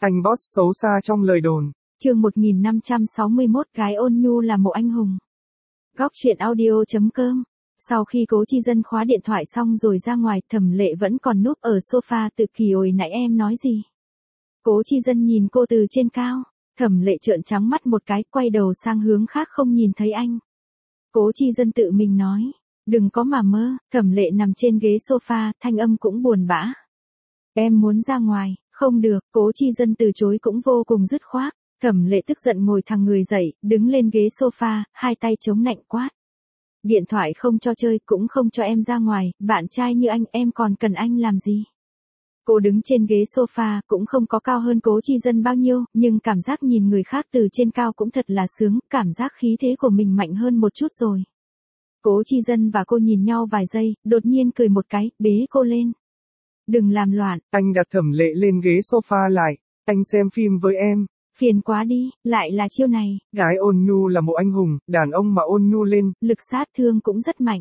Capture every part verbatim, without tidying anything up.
Anh boss xấu xa trong lời đồn. Chương một nghìn năm trăm sáu mươi mốt gái ôn nhu là một anh hùng. Góc truyện audio chấm com. Sau khi Cố Chi Dân khóa điện thoại xong rồi ra ngoài, Thẩm Lệ vẫn còn núp ở sofa tự kỳ hồi nãy em nói gì. Cố Chi Dân nhìn cô từ trên cao, Thẩm Lệ trợn trắng mắt một cái, quay đầu sang hướng khác không nhìn thấy anh. Cố Chi Dân tự mình nói, đừng có mà mơ. Thẩm Lệ nằm trên ghế sofa, thanh âm cũng buồn bã. Em muốn ra ngoài. Không được. Cố Chi Dân từ chối cũng vô cùng dứt khoát. Thẩm Lệ tức giận ngồi thẳng người dậy, đứng lên ghế sofa, hai tay chống nạnh quát. Điện thoại không cho chơi, cũng không cho em ra ngoài, bạn trai như anh em còn cần anh làm gì? Cô đứng trên ghế sofa, cũng không có cao hơn Cố Chi Dân bao nhiêu, nhưng cảm giác nhìn người khác từ trên cao cũng thật là sướng, cảm giác khí thế của mình mạnh hơn một chút rồi. Cố Chi Dân và cô nhìn nhau vài giây, đột nhiên cười một cái, bế cô lên. Đừng làm loạn. Anh đặt Thẩm Lệ lên ghế sofa lại, anh xem phim với em. Phiền quá đi, lại là chiêu này. Gái ôn nhu là một anh hùng, đàn ông mà ôn nhu lên, lực sát thương cũng rất mạnh.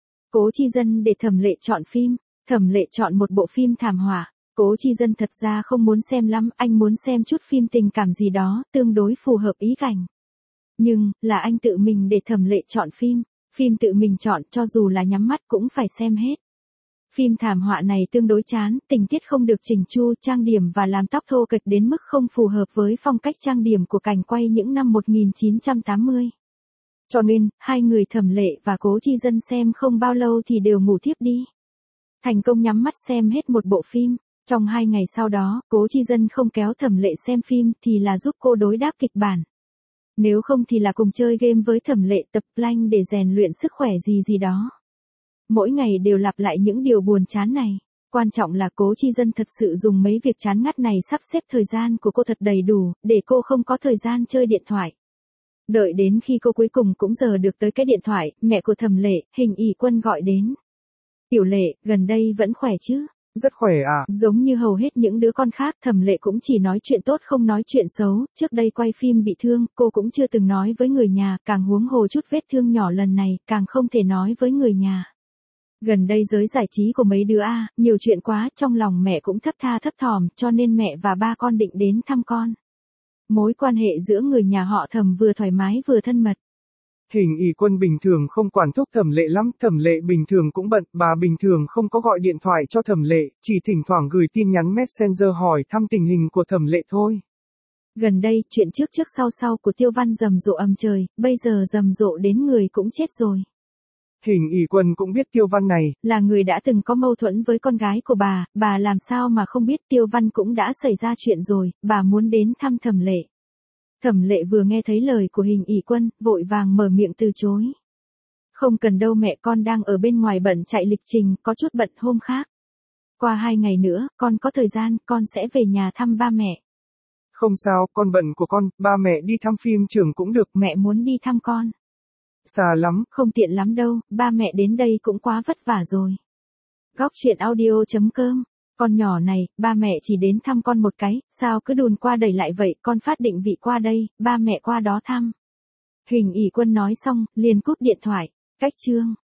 Cố Chi Dân để Thẩm Lệ chọn phim, Thẩm Lệ chọn một bộ phim thảm họa. Cố Chi Dân thật ra không muốn xem lắm, anh muốn xem chút phim tình cảm gì đó, tương đối phù hợp ý cảnh. Nhưng, là anh tự mình để Thẩm Lệ chọn phim, phim tự mình chọn cho dù là nhắm mắt cũng phải xem hết. Phim thảm họa này tương đối chán, tình tiết không được chỉnh chu, trang điểm và làm tóc thô kệch đến mức không phù hợp với phong cách trang điểm của cảnh quay những năm một nghìn chín trăm tám mươi. Cho nên, hai người Thẩm Lệ và Cố Chi Dân xem không bao lâu thì đều ngủ thiếp đi. Thành công nhắm mắt xem hết một bộ phim. Trong hai ngày sau đó, Cố Chi Dân không kéo Thẩm Lệ xem phim thì là giúp cô đối đáp kịch bản. Nếu không thì là cùng chơi game với Thẩm Lệ, tập plank để rèn luyện sức khỏe gì gì đó. Mỗi ngày đều lặp lại những điều buồn chán này. Quan trọng là Cố Chi Dân thật sự dùng mấy việc chán ngắt này sắp xếp thời gian của cô thật đầy đủ, để cô không có thời gian chơi điện thoại. Đợi đến khi cô cuối cùng cũng giờ được tới cái điện thoại, mẹ của Thẩm Lệ, Hình ỷ Quân gọi đến. Tiểu Lệ, gần đây vẫn khỏe chứ? Rất khỏe à? Giống như hầu hết những đứa con khác, Thẩm Lệ cũng chỉ nói chuyện tốt không nói chuyện xấu, trước đây quay phim bị thương, cô cũng chưa từng nói với người nhà, càng huống hồ chút vết thương nhỏ lần này, càng không thể nói với người nhà. Gần đây giới giải trí của mấy đứa a, nhiều chuyện quá, trong lòng mẹ cũng thấp tha thấp thỏm, cho nên mẹ và ba con định đến thăm con. Mối quan hệ giữa người nhà họ Thẩm vừa thoải mái vừa thân mật. Hình ỷ Quân bình thường không quản thúc Thẩm Lệ lắm, Thẩm Lệ bình thường cũng bận, bà bình thường không có gọi điện thoại cho Thẩm Lệ, chỉ thỉnh thoảng gửi tin nhắn Messenger hỏi thăm tình hình của Thẩm Lệ thôi. Gần đây, chuyện trước trước sau sau của Tiêu Văn rầm rộ ầm trời, bây giờ rầm rộ đến người cũng chết rồi. Hình ỷ Quân cũng biết Tiêu Văn này là người đã từng có mâu thuẫn với con gái của bà, bà làm sao mà không biết Tiêu Văn cũng đã xảy ra chuyện rồi, bà muốn đến thăm Thẩm Lệ. Thẩm Lệ vừa nghe thấy lời của Hình ỷ Quân, vội vàng mở miệng từ chối. Không cần đâu mẹ, con đang ở bên ngoài bận chạy lịch trình, có chút bận hôm khác. Qua hai ngày nữa, con có thời gian, con sẽ về nhà thăm ba mẹ. Không sao, con bận của con, ba mẹ đi thăm phim trường cũng được. Mẹ muốn đi thăm con. Xa lắm. Không tiện lắm đâu, ba mẹ đến đây cũng quá vất vả rồi. Góc truyện audio chấm com. Con nhỏ này, ba mẹ chỉ đến thăm con một cái, sao cứ đùn qua đẩy lại vậy, con phát định vị qua đây, ba mẹ qua đó thăm. Hình ỷ Quân nói xong, liền cúp điện thoại. Cách chương.